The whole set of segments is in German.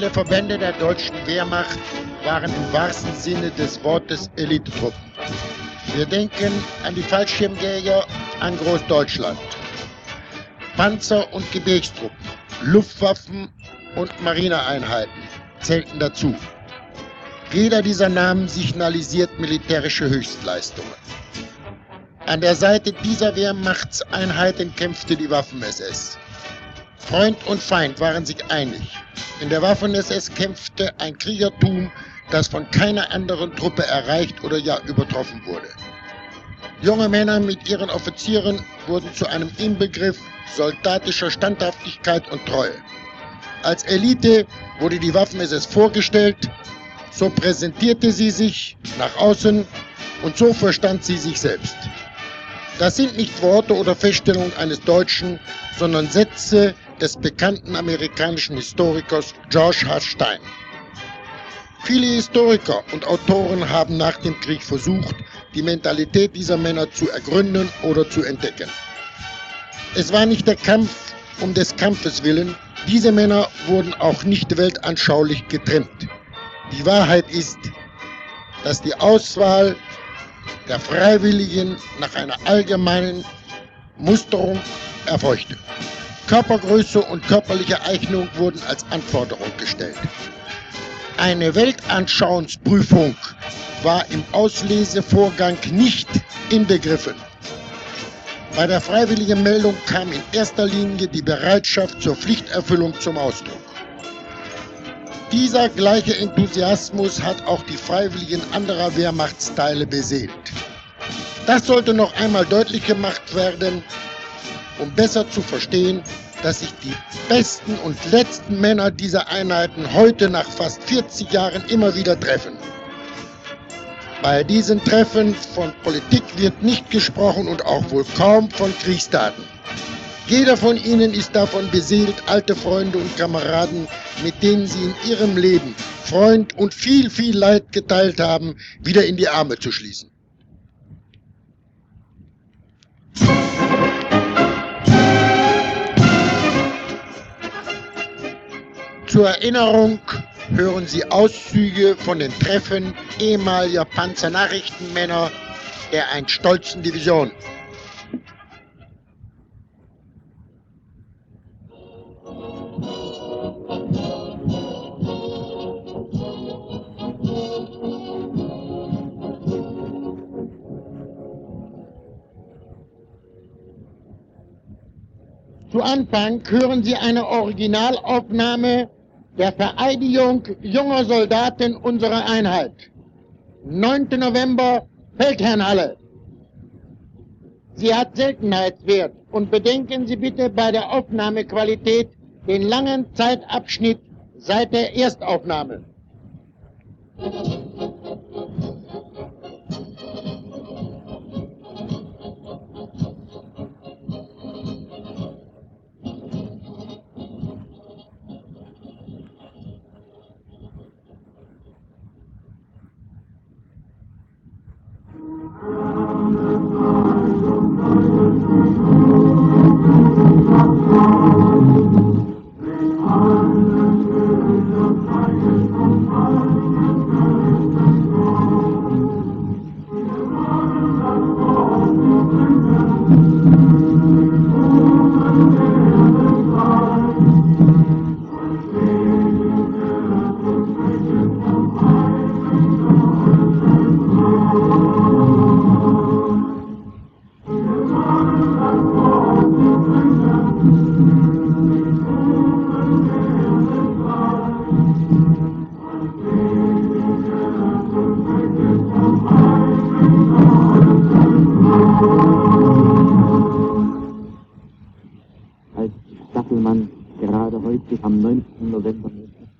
Viele Verbände der deutschen Wehrmacht waren im wahrsten Sinne des Wortes Elitetruppen. Wir denken an die Fallschirmjäger, an Großdeutschland. Panzer- und Gebirgstruppen, Luftwaffen und Marineeinheiten zählten dazu. Jeder dieser Namen signalisiert militärische Höchstleistungen. An der Seite dieser Wehrmachtseinheiten kämpfte die Waffen-SS. Freund und Feind waren sich einig. In der Waffen-SS kämpfte ein Kriegertum, das von keiner anderen Truppe erreicht oder ja übertroffen wurde. Junge Männer mit ihren Offizieren wurden zu einem Inbegriff soldatischer Standhaftigkeit und Treue. Als Elite wurde die Waffen-SS vorgestellt, so präsentierte sie sich nach außen und so verstand sie sich selbst. Das sind nicht Worte oder Feststellungen eines Deutschen, sondern Sätze des bekannten amerikanischen Historikers George H. Stein. Viele Historiker und Autoren haben nach dem Krieg versucht, die Mentalität dieser Männer zu ergründen oder zu entdecken. Es war nicht der Kampf um des Kampfes willen, diese Männer wurden auch nicht weltanschaulich getrimmt. Die Wahrheit ist, dass die Auswahl der Freiwilligen nach einer allgemeinen Musterung erfolgte. Körpergröße und körperliche Eignung wurden als Anforderung gestellt. Eine Weltanschauungsprüfung war im Auslesevorgang nicht inbegriffen. Bei der freiwilligen Meldung kam in erster Linie die Bereitschaft zur Pflichterfüllung zum Ausdruck. Dieser gleiche Enthusiasmus hat auch die Freiwilligen anderer Wehrmachtsteile beseelt. Das sollte noch einmal deutlich gemacht werden, um besser zu verstehen, dass sich die besten und letzten Männer dieser Einheiten heute nach fast 40 Jahren immer wieder treffen. Bei diesen Treffen von Politik wird nicht gesprochen und auch wohl kaum von Kriegstaten. Jeder von ihnen ist davon beseelt, alte Freunde und Kameraden, mit denen sie in ihrem Leben Freund und viel, viel Leid geteilt haben, wieder in die Arme zu schließen. Zur Erinnerung hören Sie Auszüge von den Treffen ehemaliger Panzernachrichtenmänner der einst stolzen Division. Zu Anfang hören Sie eine Originalaufnahme der Vereidigung junger Soldaten unserer Einheit. 9. November, Feldherrnhalle. Sie hat Seltenheitswert und bedenken Sie bitte bei der Aufnahmequalität den langen Zeitabschnitt seit der Erstaufnahme. Am 9. November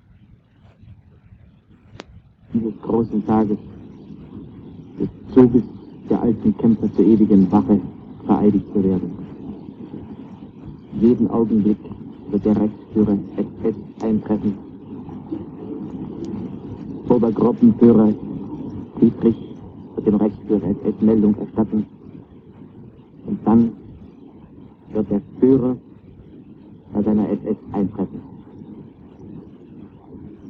dieses großen Tages des Zuges der alten Kämpfer zur ewigen Wache vereidigt zu werden. Jeden Augenblick wird der Reichsführer SS eintreffen. Obergruppenführer Dietrich wird dem Reichsführer SS Meldung erstatten. Und dann wird der Führer bei seiner SS eintreffen.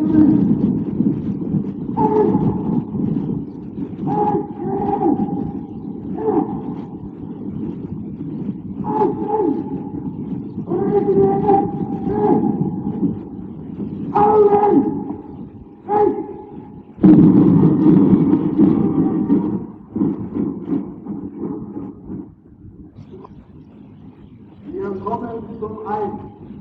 Wir kommen zum Eid.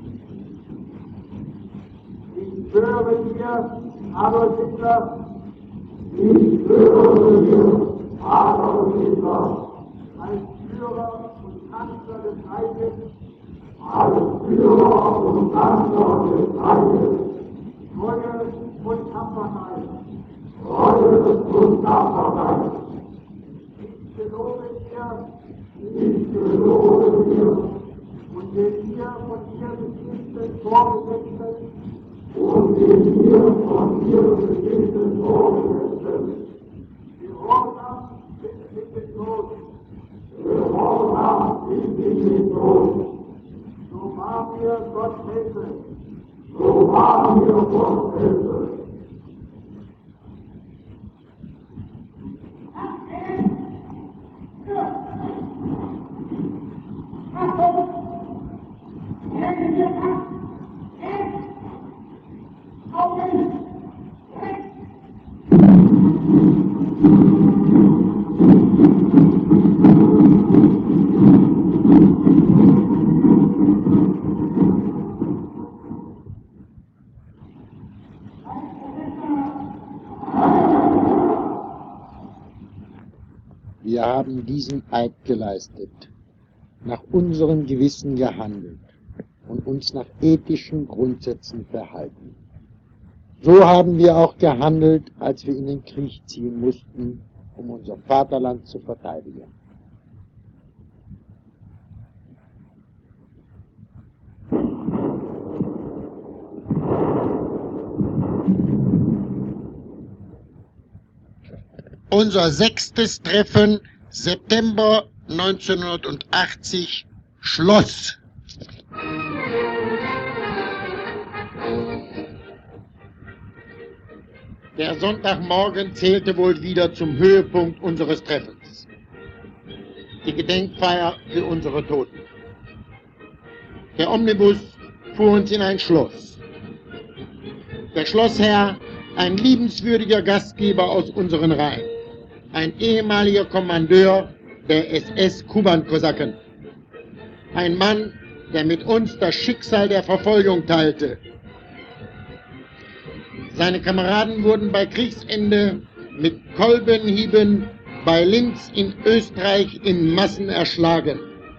Ich schwöre dir, Adolf Hitler, ich schwöre dir, Adolf Hitler, als Führer und Kanzler des Reiches, als Führer und Kanzler des Reiches, Treue und Tapferkeit, Treue und Tapferkeit. Ich gelobe dir, und den hier von dir bestimmten Vorgesetzten, Gehorsam bis in den Tod, so wahr mir Gott helfe, Wir haben diesen Eid geleistet, nach unserem Gewissen gehandelt und uns nach ethischen Grundsätzen verhalten. So haben wir auch gehandelt, als wir in den Krieg ziehen mussten, um unser Vaterland zu verteidigen. Unser 6. Treffen, September 1980, Schloss. Der Sonntagmorgen zählte wohl wieder zum Höhepunkt unseres Treffens. Die Gedenkfeier für unsere Toten. Der Omnibus fuhr uns in ein Schloss. Der Schlossherr, ein liebenswürdiger Gastgeber aus unseren Reihen. Ein ehemaliger Kommandeur der SS-Kuban-Kosaken. Ein Mann, der mit uns das Schicksal der Verfolgung teilte. Seine Kameraden wurden bei Kriegsende mit Kolbenhieben bei Linz in Österreich in Massen erschlagen.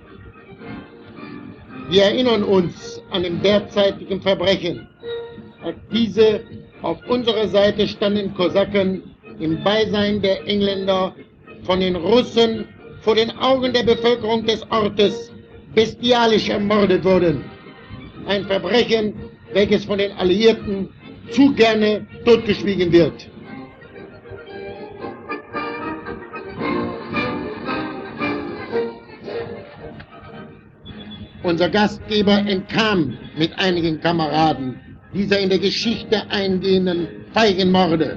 Wir erinnern uns an den derzeitigen Verbrechen, als diese auf unserer Seite standen Kosaken im Beisein der Engländer von den Russen vor den Augen der Bevölkerung des Ortes bestialisch ermordet wurden. Ein Verbrechen, welches von den Alliierten zu gerne totgeschwiegen wird. Unser Gastgeber entkam mit einigen Kameraden dieser in der Geschichte eingehenden Feigenmorde.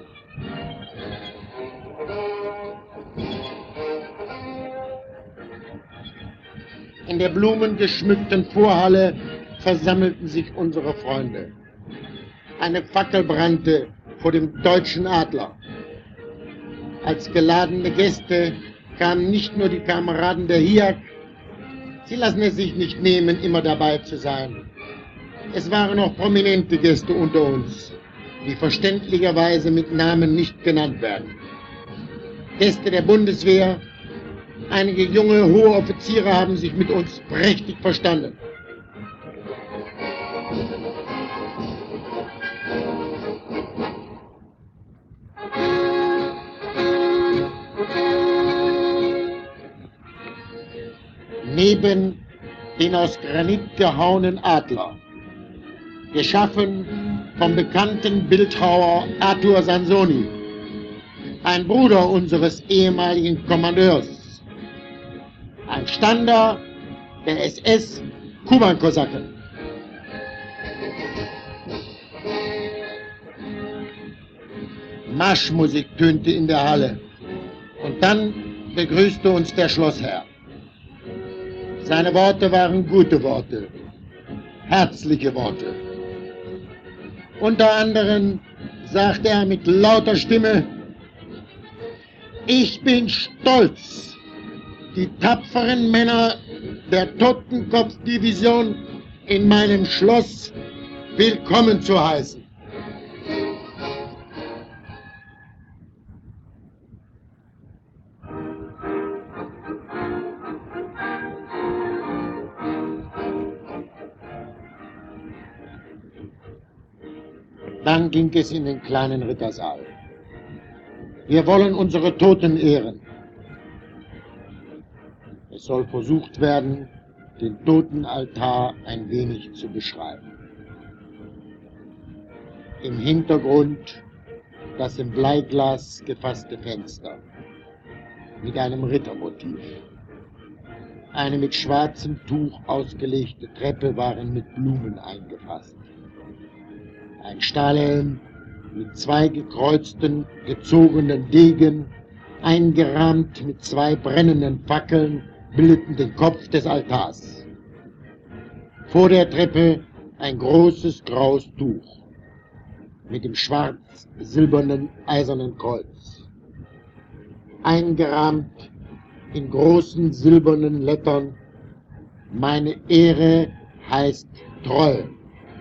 In der blumengeschmückten Vorhalle versammelten sich unsere Freunde. Eine Fackel brannte vor dem Deutschen Adler. Als geladene Gäste kamen nicht nur die Kameraden der HIAC, sie lassen es sich nicht nehmen, immer dabei zu sein. Es waren auch prominente Gäste unter uns, die verständlicherweise mit Namen nicht genannt werden. Gäste der Bundeswehr, einige junge, hohe Offiziere haben sich mit uns prächtig verstanden. Neben den aus Granit gehauenen Adler, geschaffen vom bekannten Bildhauer Arthur Sansoni, ein Bruder unseres ehemaligen Kommandeurs, ein Stander der SS-Kuban-Kosaken. Marschmusik tönte in der Halle. Und dann begrüßte uns der Schlossherr. Seine Worte waren gute Worte, herzliche Worte. Unter anderem sagte er mit lauter Stimme: Ich bin stolz, die tapferen Männer der Totenkopfdivision in meinem Schloss willkommen zu heißen. Dann ging es in den kleinen Rittersaal. Wir wollen unsere Toten ehren. Es soll versucht werden, den Totenaltar ein wenig zu beschreiben. Im Hintergrund das in Bleiglas gefasste Fenster mit einem Rittermotiv. Eine mit schwarzem Tuch ausgelegte Treppe waren mit Blumen eingefasst. Ein Stahlhelm mit 2 gekreuzten, gezogenen Degen, eingerahmt mit 2 brennenden Fackeln, bildeten den Kopf des Altars. Vor der Treppe ein großes graues Tuch mit dem schwarz-silbernen eisernen Kreuz. Eingerahmt in großen silbernen Lettern: Meine Ehre heißt Treue.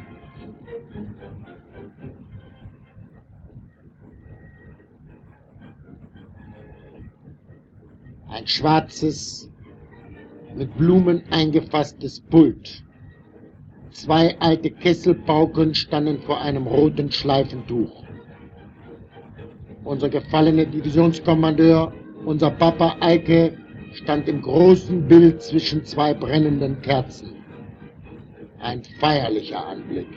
Ein schwarzes, mit Blumen eingefasstes Pult. 2 alte Kesselpauken standen vor einem roten Schleifentuch. Unser gefallener Divisionskommandeur, unser Papa Eike, stand im großen Bild zwischen 2 brennenden Kerzen. Ein feierlicher Anblick.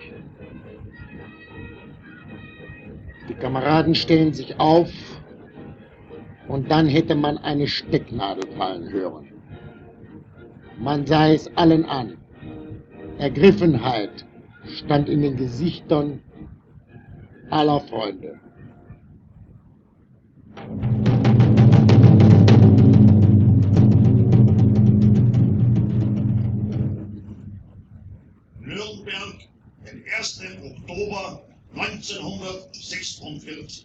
Die Kameraden stellen sich auf, und dann hätte man eine Stecknadel fallen hören. Man sah es allen an. Ergriffenheit stand in den Gesichtern aller Freunde. Nürnberg, den 1. Oktober 1946.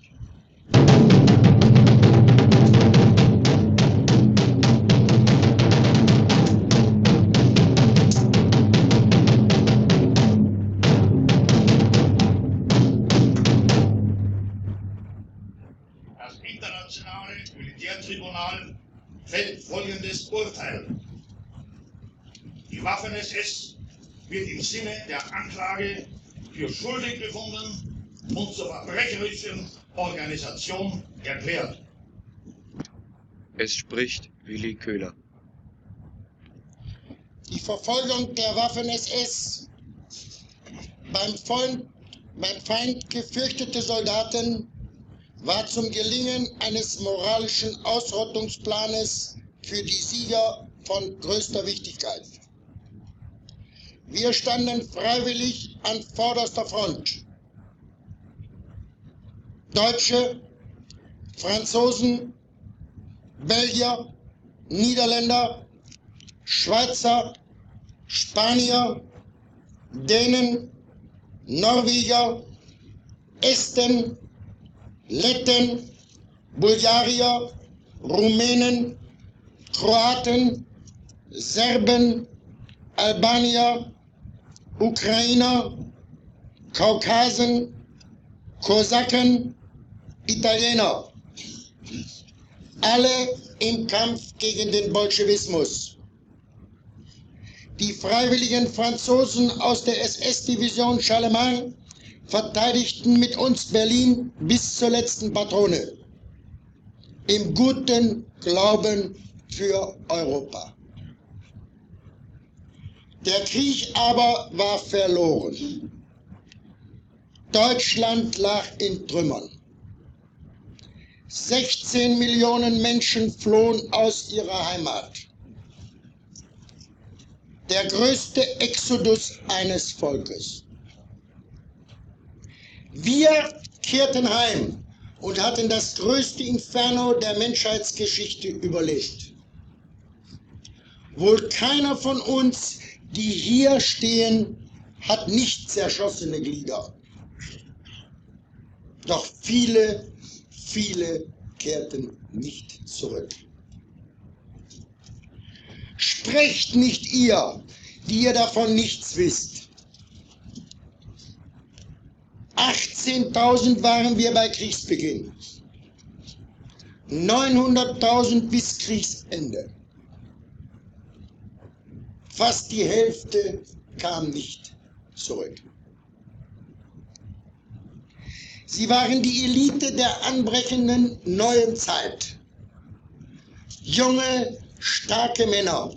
Das internationale Militärtribunal fällt folgendes Urteil. Die Waffen-SS wird im Sinne der Anklage für schuldig befunden und zur verbrecherischen Organisation erklärt. Es spricht Willi Köhler. Die Verfolgung der Waffen-SS, beim Feind gefürchtete Soldaten, war zum Gelingen eines moralischen Ausrottungsplanes für die Sieger von größter Wichtigkeit. Wir standen freiwillig an vorderster Front. Deutsche, Franzosen, Belgier, Niederländer, Schweizer, Spanier, Dänen, Norweger, Esten, Letten, Bulgarier, Rumänen, Kroaten, Serben, Albanier, Ukrainer, Kaukasen, Kosaken, Italiener. Alle im Kampf gegen den Bolschewismus. Die freiwilligen Franzosen aus der SS-Division Charlemagne verteidigten mit uns Berlin bis zur letzten Patrone. Im guten Glauben für Europa. Der Krieg aber war verloren. Deutschland lag in Trümmern. 16 Millionen Menschen flohen aus ihrer Heimat. Der größte Exodus eines Volkes. Wir kehrten heim und hatten das größte Inferno der Menschheitsgeschichte überlebt. Wohl keiner von uns, die hier stehen, hat nicht zerschossene Glieder. Doch viele, viele kehrten nicht zurück. Sprecht nicht ihr, die ihr davon nichts wisst. 18.000 waren wir bei Kriegsbeginn, 900.000 bis Kriegsende. Fast die Hälfte kam nicht zurück. Sie waren die Elite der anbrechenden neuen Zeit. Junge, starke Männer.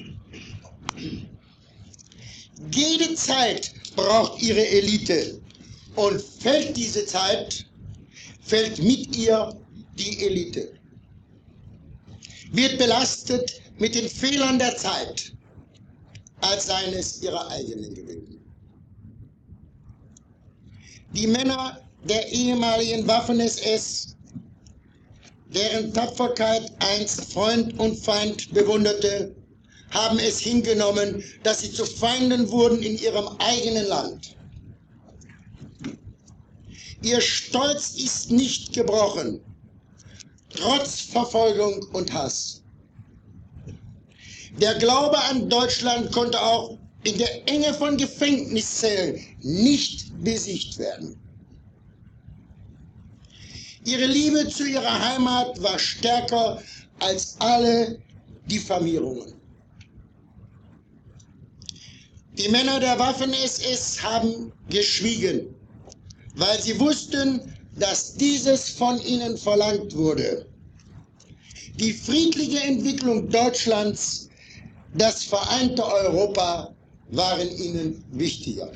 Jede Zeit braucht ihre Elite. Und fällt diese Zeit, fällt mit ihr die Elite. Wird belastet mit den Fehlern der Zeit, als seien es ihre eigenen gewesen. Die Männer der ehemaligen Waffen-SS, deren Tapferkeit einst Freund und Feind bewunderte, haben es hingenommen, dass sie zu Feinden wurden in ihrem eigenen Land. Ihr Stolz ist nicht gebrochen, trotz Verfolgung und Hass. Der Glaube an Deutschland konnte auch in der Enge von Gefängniszellen nicht besiegt werden. Ihre Liebe zu ihrer Heimat war stärker als alle Diffamierungen. Die Männer der Waffen-SS haben geschwiegen, weil sie wussten, dass dieses von ihnen verlangt wurde. Die friedliche Entwicklung Deutschlands, das vereinte Europa waren ihnen wichtiger.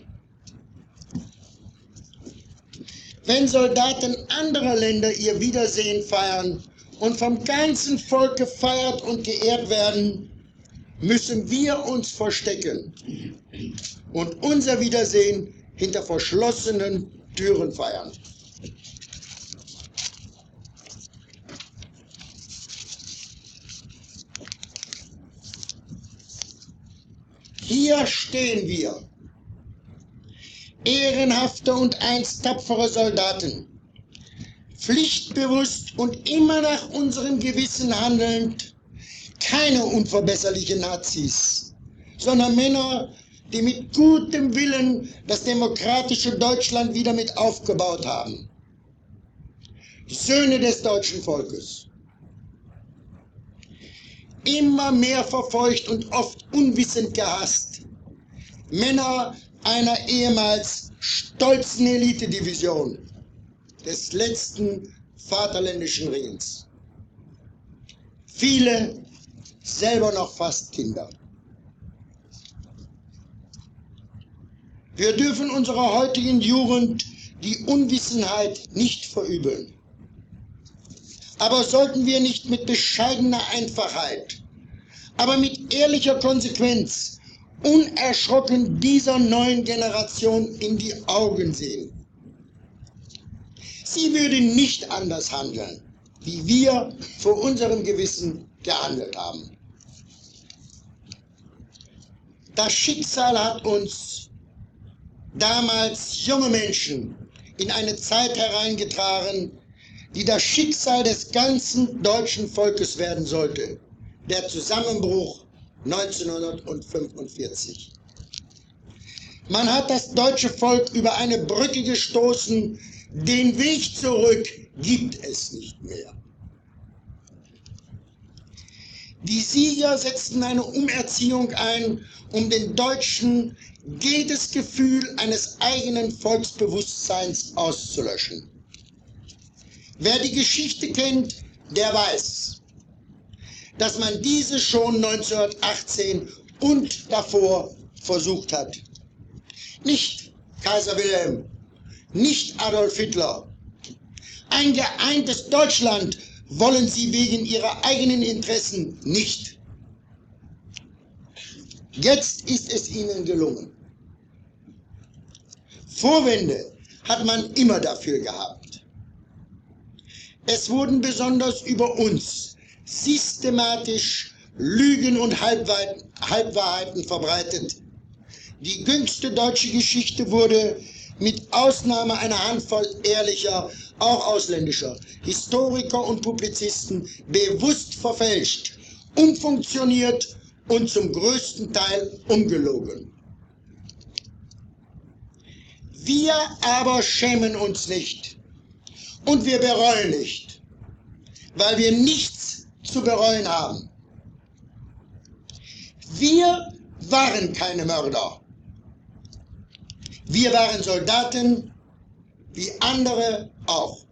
Wenn Soldaten anderer Länder ihr Wiedersehen feiern und vom ganzen Volk gefeiert und geehrt werden, müssen wir uns verstecken und unser Wiedersehen hinter verschlossenen Türen feiern. Hier stehen wir, ehrenhafte und einst tapfere Soldaten, pflichtbewusst und immer nach unserem Gewissen handelnd, keine unverbesserlichen Nazis, sondern Männer, die mit gutem Willen das demokratische Deutschland wieder mit aufgebaut haben. Söhne des deutschen Volkes. Immer mehr verfolgt und oft unwissend gehasst. Männer einer ehemals stolzen Elitedivision des letzten vaterländischen Ringens. Viele selber noch fast Kinder. Wir dürfen unserer heutigen Jugend die Unwissenheit nicht verübeln. Aber sollten wir nicht mit bescheidener Einfachheit, aber mit ehrlicher Konsequenz unerschrocken dieser neuen Generation in die Augen sehen? Sie würde nicht anders handeln, wie wir vor unserem Gewissen gehandelt haben. Das Schicksal hat uns damals junge Menschen in eine Zeit hereingetragen, die das Schicksal des ganzen deutschen Volkes werden sollte. Der Zusammenbruch 1945. Man hat das deutsche Volk über eine Brücke gestoßen, den Weg zurück gibt es nicht mehr. Die Sieger setzten eine Umerziehung ein, um den Deutschen jedes Gefühl eines eigenen Volksbewusstseins auszulöschen. Wer die Geschichte kennt, der weiß, dass man diese schon 1918 und davor versucht hat. Nicht Kaiser Wilhelm, nicht Adolf Hitler. Ein geeintes Deutschland wollen sie wegen ihrer eigenen Interessen nicht. Jetzt ist es ihnen gelungen. Vorwände hat man immer dafür gehabt. Es wurden besonders über uns systematisch Lügen und Halbwahrheiten verbreitet. Die jüngste deutsche Geschichte wurde mit Ausnahme einer Handvoll ehrlicher, auch ausländischer Historiker und Publizisten bewusst verfälscht, umfunktioniert und zum größten Teil umgelogen. Wir aber schämen uns nicht und wir bereuen nicht, weil wir nichts zu bereuen haben. Wir waren keine Mörder. Wir waren Soldaten, wie andere auch.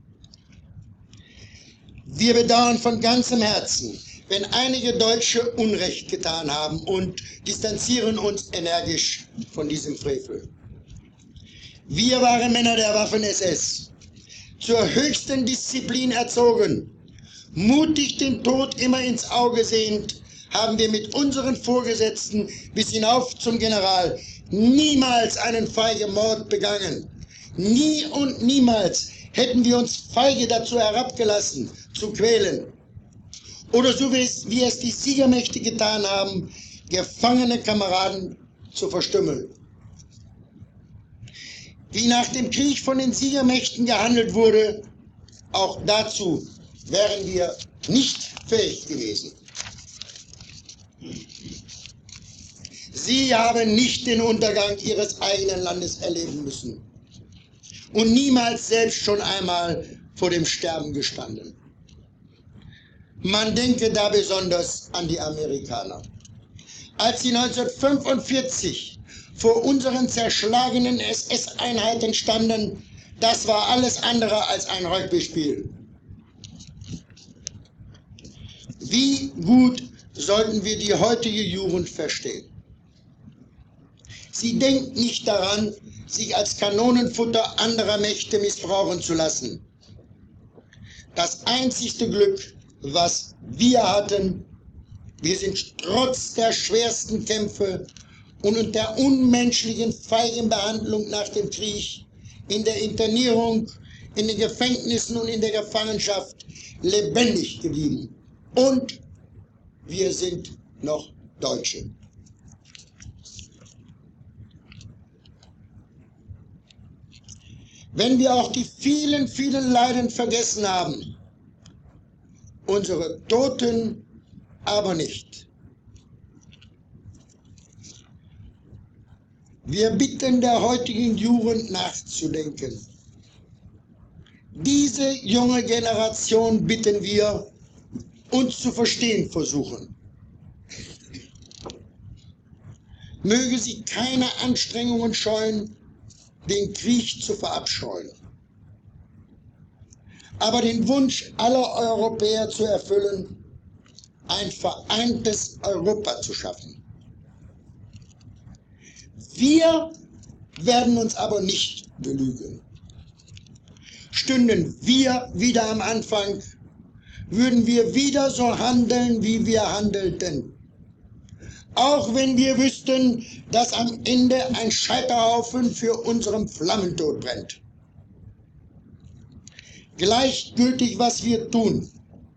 Wir bedauern von ganzem Herzen, wenn einige Deutsche Unrecht getan haben und distanzieren uns energisch von diesem Frevel. Wir waren Männer der Waffen-SS, zur höchsten Disziplin erzogen. Mutig den Tod immer ins Auge sehend, haben wir mit unseren Vorgesetzten bis hinauf zum General niemals einen feigen Mord begangen. Nie und niemals hätten wir uns feige dazu herabgelassen, zu quälen. Oder so wie es die Siegermächte getan haben, gefangene Kameraden zu verstümmeln. Wie nach dem Krieg von den Siegermächten gehandelt wurde, auch dazu wären wir nicht fähig gewesen. Sie haben nicht den Untergang ihres eigenen Landes erleben müssen und niemals selbst schon einmal vor dem Sterben gestanden. Man denke da besonders an die Amerikaner. Als sie 1945 vor unseren zerschlagenen SS-Einheiten standen, das war alles andere als ein Rugby-Spiel. Wie gut sollten wir die heutige Jugend verstehen. Sie denkt nicht daran, sich als Kanonenfutter anderer Mächte missbrauchen zu lassen. Das einzigste Glück, was wir hatten, wir sind trotz der schwersten Kämpfe und der unmenschlichen, feigen Behandlung nach dem Krieg, in der Internierung, in den Gefängnissen und in der Gefangenschaft lebendig geblieben. Und wir sind noch Deutsche. Wenn wir auch die vielen, vielen Leiden vergessen haben, unsere Toten aber nicht. Wir bitten der heutigen Jugend nachzudenken. Diese junge Generation bitten wir, uns zu verstehen versuchen. Möge sie keine Anstrengungen scheuen, den Krieg zu verabscheuen, aber den Wunsch aller Europäer zu erfüllen, ein vereintes Europa zu schaffen. Wir werden uns aber nicht belügen. Stünden wir wieder am Anfang, würden wir wieder so handeln, wie wir handelten. Auch wenn wir wüssten, dass am Ende ein Scheiterhaufen für unseren Flammentod brennt. Gleichgültig, was wir tun,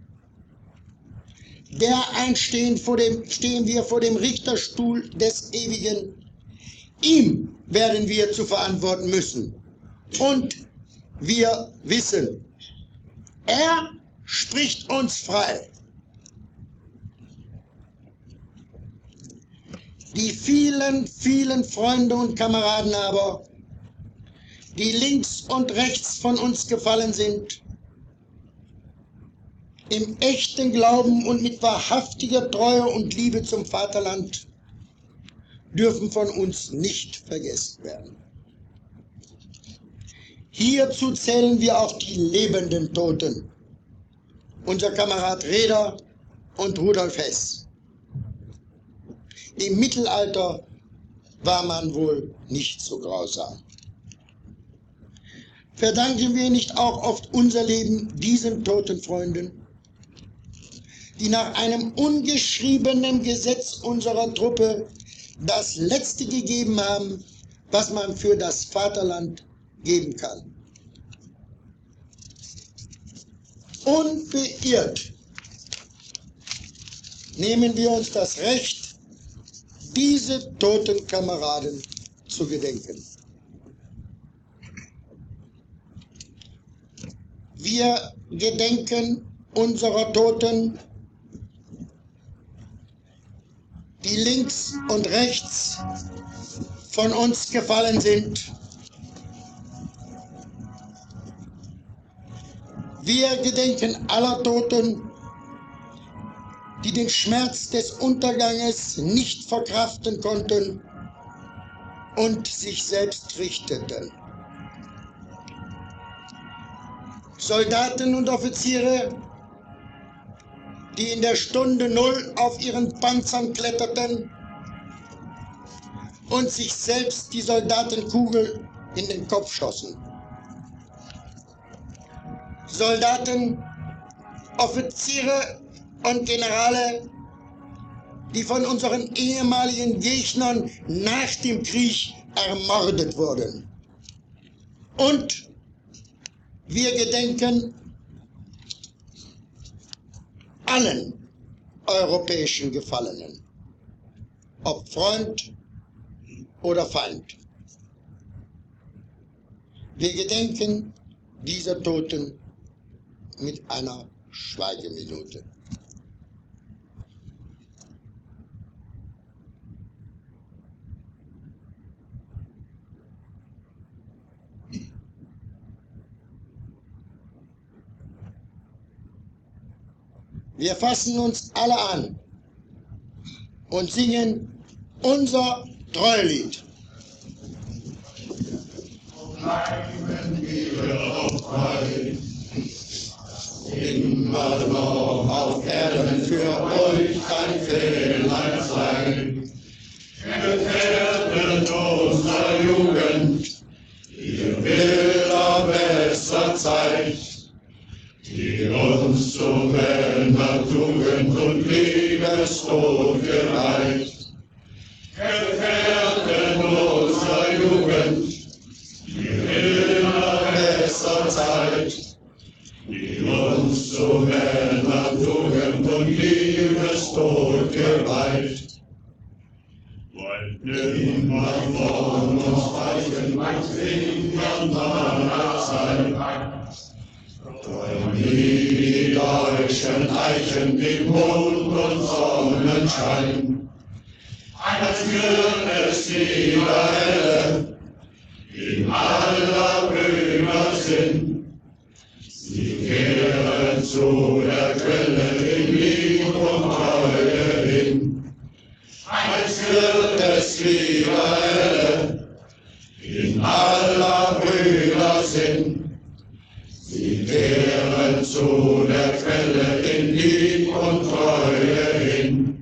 stehen wir vor dem Richterstuhl des Ewigen. Ihm werden wir zu verantworten müssen. Und wir wissen, er spricht uns frei. Die vielen, vielen Freunde und Kameraden aber, die links und rechts von uns gefallen sind, im echten Glauben und mit wahrhaftiger Treue und Liebe zum Vaterland, dürfen von uns nicht vergessen werden. Hierzu zählen wir auch die lebenden Toten, unser Kamerad Raeder und Rudolf Hess. Im Mittelalter war man wohl nicht so grausam. Verdanken wir nicht auch oft unser Leben diesen toten Freunden, die nach einem ungeschriebenen Gesetz unserer Truppe das Letzte gegeben haben, was man für das Vaterland geben kann. Unbeirrt nehmen wir uns das Recht, diese toten Kameraden zu gedenken. Wir gedenken unserer Toten, die links und rechts von uns gefallen sind. Wir gedenken aller Toten, die den Schmerz des Unterganges nicht verkraften konnten und sich selbst richteten. Soldaten und Offiziere, die in der Stunde Null auf ihren Panzern kletterten und sich selbst die Soldatenkugel in den Kopf schossen. Soldaten, Offiziere und Generale, die von unseren ehemaligen Gegnern nach dem Krieg ermordet wurden. Und wir gedenken allen europäischen Gefallenen, ob Freund oder Feind. Wir gedenken dieser Toten mit einer Schweigeminute. Wir fassen uns alle an und singen unser Treuelied. Bleiben wir auf frei, immer noch auf Erden für euch ein Fehler sein. Gefährdet unsere Jugend, ihr wilder bester Zeit, die uns zu Männertugend und Liebestod gereicht. Gefährdet unsere Jugend, die wilder bester Zeit, die uns zu Männertugend und Liebestod geweiht. Wollt niemand von uns weichen, mein Finger meiner Zeit. Träum nie die deutschen Eichen im Mond und Sonnenschein, als wird es wieder helle in aller Brüder Sinn. Sie kehren zu der Quelle in Lieb und Treue hin, als wird es wieder helle in aller Brüder Sinn. Sie kehren zu der Quelle in Lieb und Treue hin.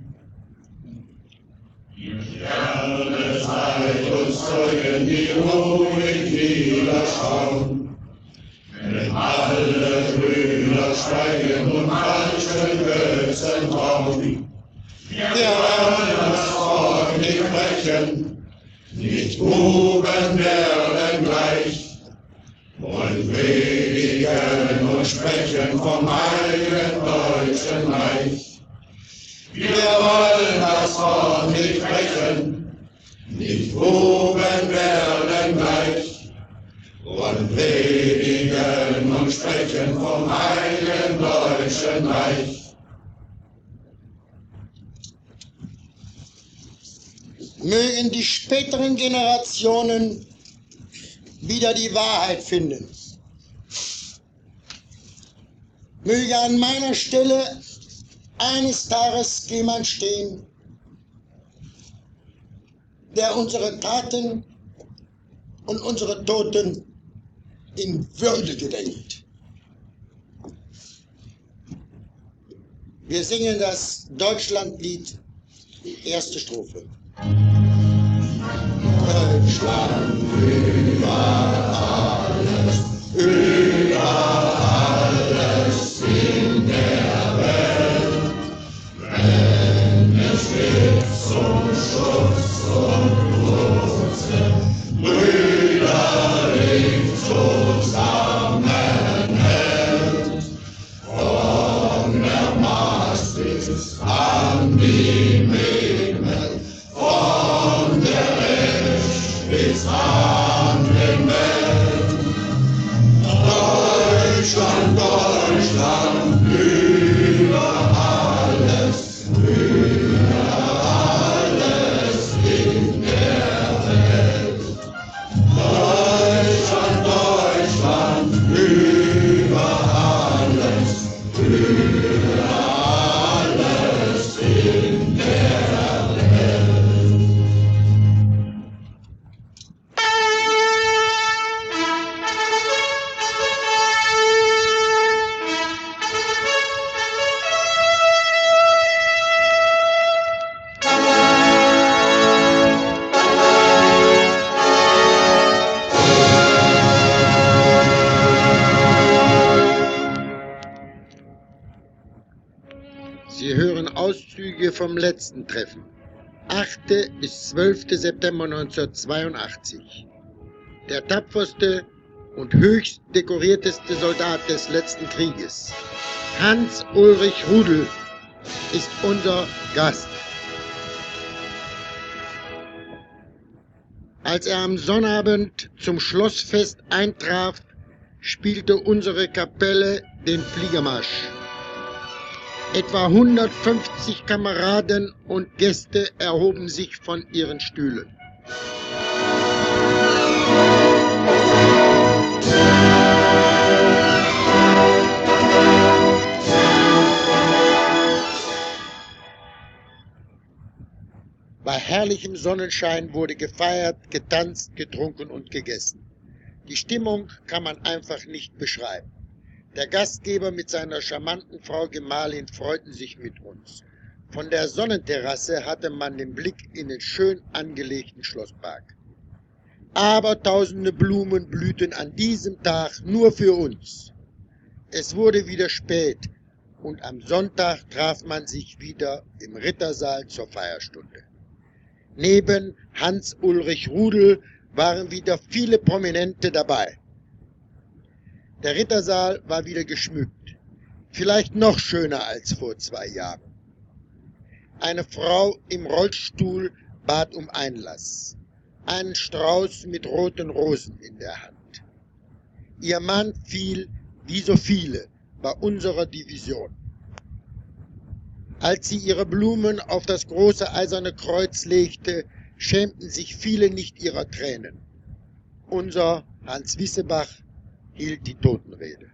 Gerne seid uns Zeugen, die ruhig niederschauen, wenn alle Brüder schweigen und falschen Götzen bauen. Wir wollen das Wort nicht brechen, nicht Buben werden gleich, wollen predigen und sprechen vom heiligen deutschen Reich. Wir wollen das Wort nicht brechen, nicht Buben werden gleich, wollen predigen und sprechen vom heiligen deutschen Reich. Mögen die späteren Generationen wieder die Wahrheit finden. Möge an meiner Stelle eines Tages jemand stehen, der unsere Taten und unsere Toten in Würde gedenkt. Wir singen das Deutschlandlied, erste Strophe. Deutschland über alles in der Welt, wenn es geht zum Schutz und große brüderlich zusammenhält, bis an die Memel, von der Esch bis an den Mel. Deutschland, Deutschland, über alles in der Welt. Deutschland, Deutschland, über alles in der Welt. Sie hören Auszüge vom letzten Treffen. 8. bis 12. September 1982. Der tapferste und höchst dekorierteste Soldat des letzten Krieges, Hans-Ulrich Rudel, ist unser Gast. Als er am Sonnabend zum Schlossfest eintraf, spielte unsere Kapelle den Fliegermarsch. Etwa 150 Kameraden und Gäste erhoben sich von ihren Stühlen. Bei herrlichem Sonnenschein wurde gefeiert, getanzt, getrunken und gegessen. Die Stimmung kann man einfach nicht beschreiben. Der Gastgeber mit seiner charmanten Frau Gemahlin freuten sich mit uns. Von der Sonnenterrasse hatte man den Blick in den schön angelegten Schlosspark. Aber tausende Blumen blühten an diesem Tag nur für uns. Es wurde wieder spät und am Sonntag traf man sich wieder im Rittersaal zur Feierstunde. Neben Hans-Ulrich Rudel waren wieder viele Prominente dabei. Der Rittersaal war wieder geschmückt, vielleicht noch schöner als vor 2 Jahren. Eine Frau im Rollstuhl bat um Einlass, einen Strauß mit roten Rosen in der Hand. Ihr Mann fiel, wie so viele, bei unserer Division. Als sie ihre Blumen auf das große eiserne Kreuz legte, schämten sich viele nicht ihrer Tränen. Unser Hans Wissebach hielt die Totenrede.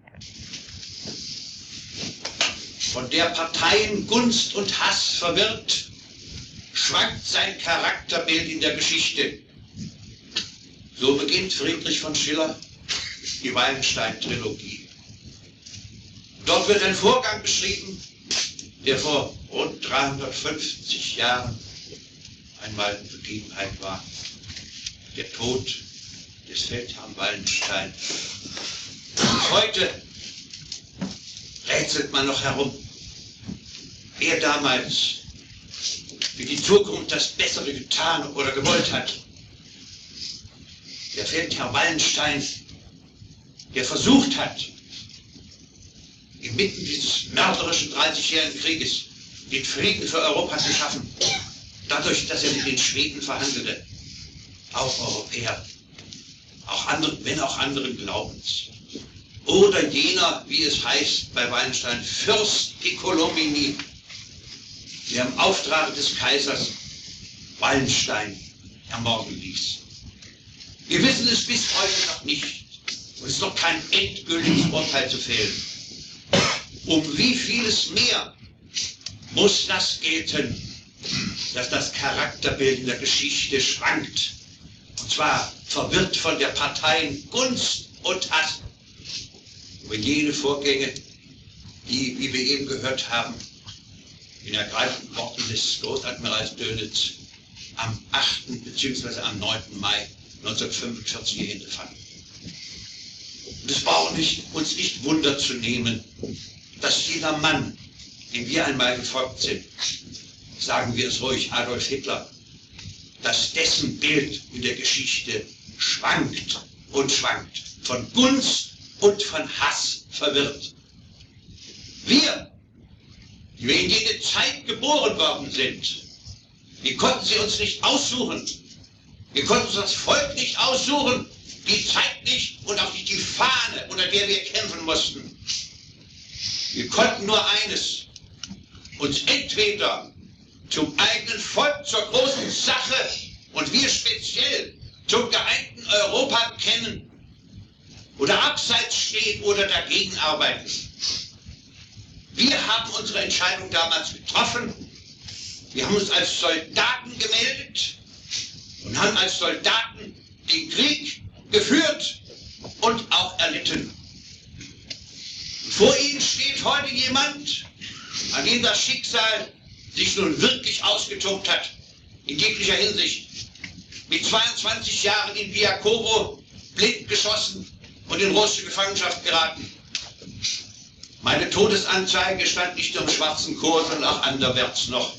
Von der Parteien Gunst und Hass verwirrt, schwankt sein Charakterbild in der Geschichte. So beginnt Friedrich von Schiller die Wallenstein-Trilogie. Dort wird ein Vorgang beschrieben, der vor rund 350 Jahren einmal Begebenheit war. Der Tod des Feldherrn Wallenstein. Und heute rätselt man noch herum, wer damals für die Zukunft das Bessere getan oder gewollt hat. Der Feldherr Wallenstein, der versucht hat, inmitten dieses mörderischen 30-jährigen Krieges den Frieden für Europa zu schaffen, dadurch, dass er mit den Schweden verhandelte, auch Europäer, wenn auch anderen Glaubens. Oder jener, wie es heißt bei Wallenstein, Fürst Piccolomini, der im Auftrag des Kaisers Wallenstein ermorden ließ. Wir wissen es bis heute noch nicht. Und es ist noch kein endgültiges Urteil zu fällen. Um wie vieles mehr muss das gelten, dass das Charakterbild in der Geschichte schwankt. Und zwar verwirrt von der Parteien Gunst und Hass. Über jene Vorgänge, die, wie wir eben gehört haben, in ergreifenden Worten des Großadmirals Dönitz am 8. bzw. am 9. Mai 1945 ihr Ende fanden. Und es braucht uns nicht Wunder zu nehmen, dass jeder Mann, dem wir einmal gefolgt sind, sagen wir es ruhig, Adolf Hitler, dass dessen Bild in der Geschichte schwankt und schwankt, von Gunst und von Hass verwirrt. Wir die wir in jede Zeit geboren worden sind. Wir konnten sie uns nicht aussuchen. Wir konnten uns das Volk nicht aussuchen, die Zeit nicht und auch nicht die Fahne, unter der wir kämpfen mussten. Wir konnten nur eines, uns entweder zum eigenen Volk, zur großen Sache und wir speziell zum geeinten Europa bekennen oder abseits stehen oder dagegen arbeiten. Wir haben unsere Entscheidung damals getroffen. Wir haben uns als Soldaten gemeldet und haben als Soldaten den Krieg geführt und auch erlitten. Vor Ihnen steht heute jemand, an dem das Schicksal sich nun wirklich ausgetobt hat, in jeglicher Hinsicht. Mit 22 Jahren in Biakowo blind geschossen und in russische Gefangenschaft geraten. Meine Todesanzeige stand nicht nur im Schwarzen Chor, sondern auch anderwärts noch.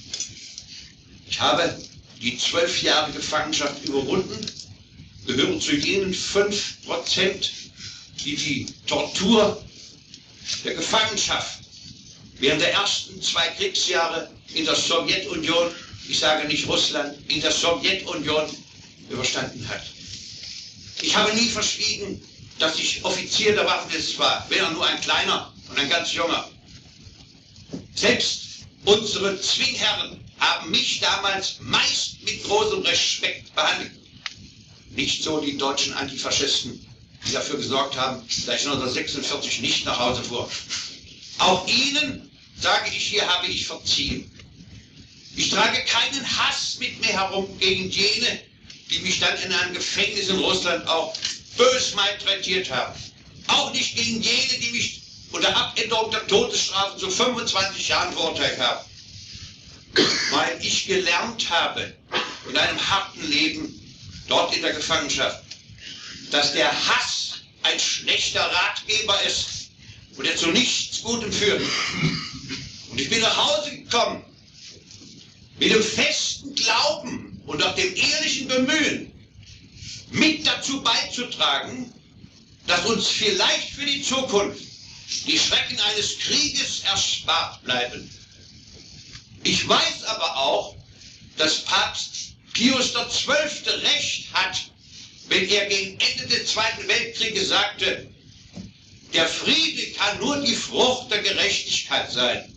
Ich habe die 12 Jahre Gefangenschaft überwunden, gehören zu jenen 5%, die die Tortur der Gefangenschaft während der ersten 2 Kriegsjahre in der Sowjetunion, ich sage nicht Russland, in der Sowjetunion überstanden hat. Ich habe nie verschwiegen, dass ich Offizier der Waffendienst war, wenn auch nur ein kleiner und ein ganz junger. Selbst unsere Zwingherren haben mich damals meist mit großem Respekt behandelt. Nicht so die deutschen Antifaschisten, die dafür gesorgt haben, dass ich 1946 nicht nach Hause fuhr. Auch ihnen, sage ich hier, habe ich verziehen. Ich trage keinen Hass mit mir herum gegen jene, die mich dann in einem Gefängnis in Russland auch bös malträtiert haben. Auch nicht gegen jene, die mich unter Abänderung der Todesstrafe zu 25 Jahren verurteilt haben. Weil ich gelernt habe, in einem harten Leben, dort in der Gefangenschaft, dass der Hass ein schlechter Ratgeber ist und der zu nichts Gutem führt. Und ich bin nach Hause gekommen mit dem festen Glauben und auch dem ehrlichen Bemühen, mit dazu beizutragen, dass uns vielleicht für die Zukunft die Schrecken eines Krieges erspart bleiben. Ich weiß aber auch, dass Papst Pius XII. Recht hat, wenn er gegen Ende des Zweiten Weltkrieges sagte, der Friede kann nur die Frucht der Gerechtigkeit sein.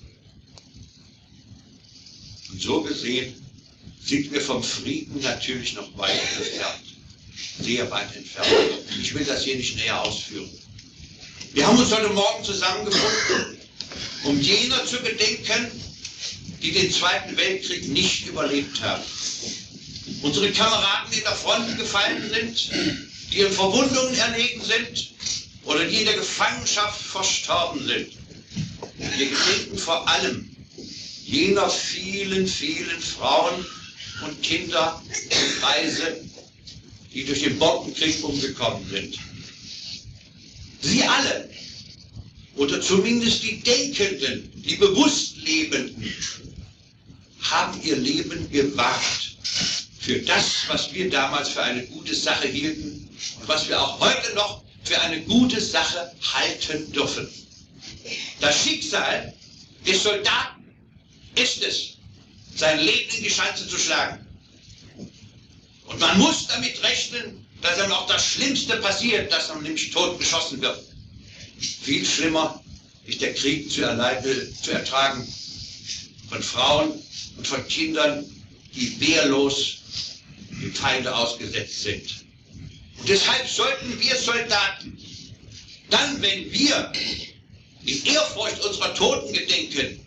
Und so gesehen sind wir vom Frieden natürlich noch weit entfernt. Sehr weit entfernt. Ich will das hier nicht näher ausführen. Wir haben uns heute Morgen zusammengefunden, um jener zu gedenken, die den Zweiten Weltkrieg nicht überlebt haben. Unsere Kameraden, die in der Front gefallen sind, die in Verwundungen erlegen sind oder die in der Gefangenschaft verstorben sind. Wir gedenken vor allem jener vielen, vielen Frauen und Kinder und Weise, die durch den Bombenkrieg umgekommen sind. Sie alle, oder zumindest die Denkenden, die bewusst Lebenden, haben ihr Leben gewagt für das, was wir damals für eine gute Sache hielten und was wir auch heute noch für eine gute Sache halten dürfen. Das Schicksal des Soldaten ist es, sein Leben in die Schanze zu schlagen. Und man muss damit rechnen, dass einem auch das Schlimmste passiert, dass man nämlich totgeschossen wird. Viel schlimmer ist der Krieg zu ertragen von Frauen und von Kindern, die wehrlos dem Feinde ausgesetzt sind. Und deshalb sollten wir Soldaten, dann wenn wir in Ehrfurcht unserer Toten gedenken,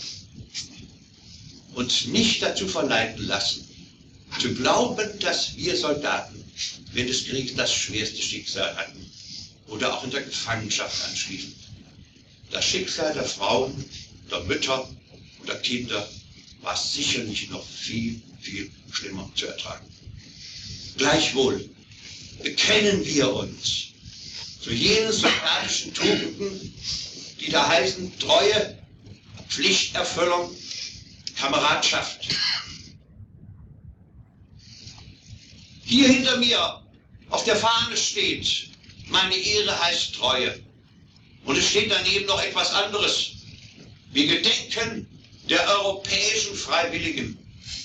uns nicht dazu verleiten lassen, zu glauben, dass wir Soldaten während des Krieges das schwerste Schicksal hatten oder auch in der Gefangenschaft anschließend. Das Schicksal der Frauen, der Mütter und der Kinder war sicherlich noch viel, viel schlimmer zu ertragen. Gleichwohl bekennen wir uns zu jenen soldatischen Tugenden, die da heißen Treue, Pflichterfüllung, Kameradschaft. Hier hinter mir auf der Fahne steht, meine Ehre heißt Treue. Und es steht daneben noch etwas anderes. Wir gedenken der europäischen Freiwilligen.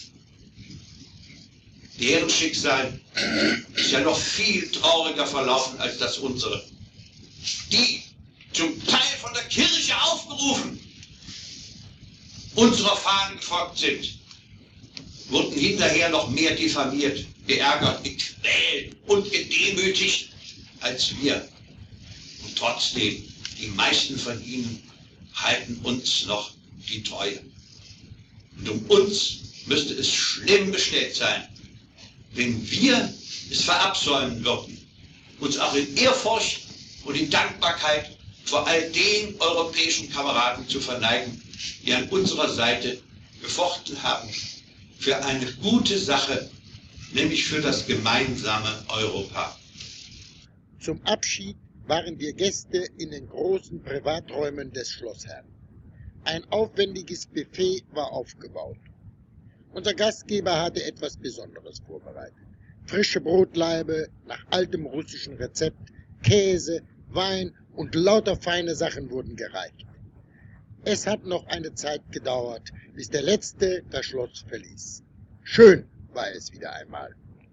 Deren Schicksal ist ja noch viel trauriger verlaufen als das unsere. Die, zum Teil von der Kirche aufgerufen, unserer Fahnen gefolgt sind, wurden hinterher noch mehr diffamiert, geärgert, gequält und gedemütigt als wir. Und trotzdem, die meisten von ihnen halten uns noch die Treue. Und um uns müsste es schlimm bestellt sein, wenn wir es verabsäumen würden, uns auch in Ehrfurcht und in Dankbarkeit vor all den europäischen Kameraden zu verneigen, die an unserer Seite gefochten haben für eine gute Sache, nämlich für das gemeinsame Europa. Zum Abschied waren wir Gäste in den großen Privaträumen des Schlossherrn. Ein aufwendiges Buffet war aufgebaut. Unser Gastgeber hatte etwas Besonderes vorbereitet. Frische Brotlaibe nach altem russischen Rezept, Käse, Wein und lauter feine Sachen wurden gereicht. Es hat noch eine Zeit gedauert, bis der Letzte das Schloss verließ. Schön war es wieder einmal.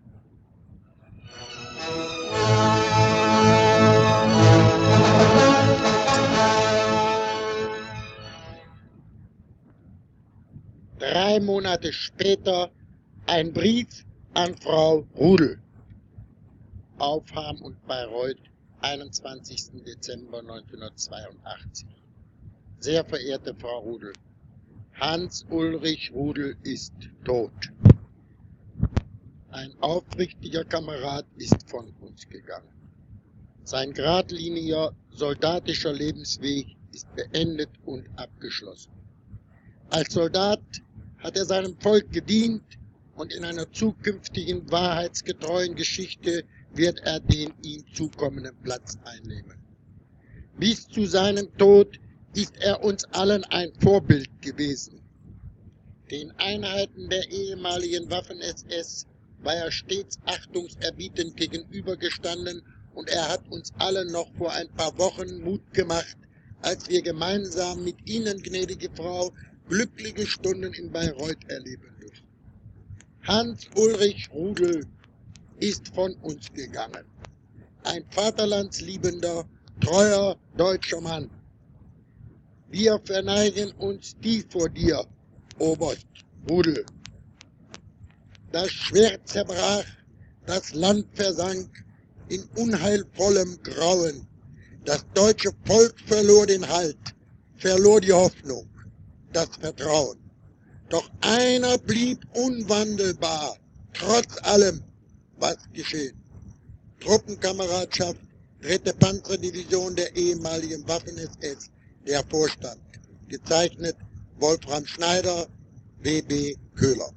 Drei Monate später ein Brief an Frau Rudel. Aufham und Bayreuth, 21. Dezember 1982. Sehr verehrte Frau Rudel, Hans-Ulrich Rudel ist tot. Ein aufrichtiger Kamerad ist von uns gegangen. Sein geradliniger, soldatischer Lebensweg ist beendet und abgeschlossen. Als Soldat hat er seinem Volk gedient und in einer zukünftigen wahrheitsgetreuen Geschichte wird er den ihm zukommenden Platz einnehmen. Bis zu seinem Tod ist er uns allen ein Vorbild gewesen. Den Einheiten der ehemaligen Waffen-SS war er stets achtungserbietend gegenübergestanden und er hat uns allen noch vor ein paar Wochen Mut gemacht, als wir gemeinsam mit Ihnen, gnädige Frau, glückliche Stunden in Bayreuth erleben durften. Hans-Ulrich Rudel ist von uns gegangen. Ein vaterlandsliebender, treuer deutscher Mann. Wir verneigen uns tief vor dir, Oberst Rudel. Das Schwert zerbrach, das Land versank in unheilvollem Grauen. Das deutsche Volk verlor den Halt, verlor die Hoffnung, das Vertrauen. Doch einer blieb unwandelbar, trotz allem, was geschehen. Truppenkameradschaft, 3. Panzerdivision der ehemaligen Waffen-SS, der Vorstand. Gezeichnet Wolfram Schneider, W.B. Köhler.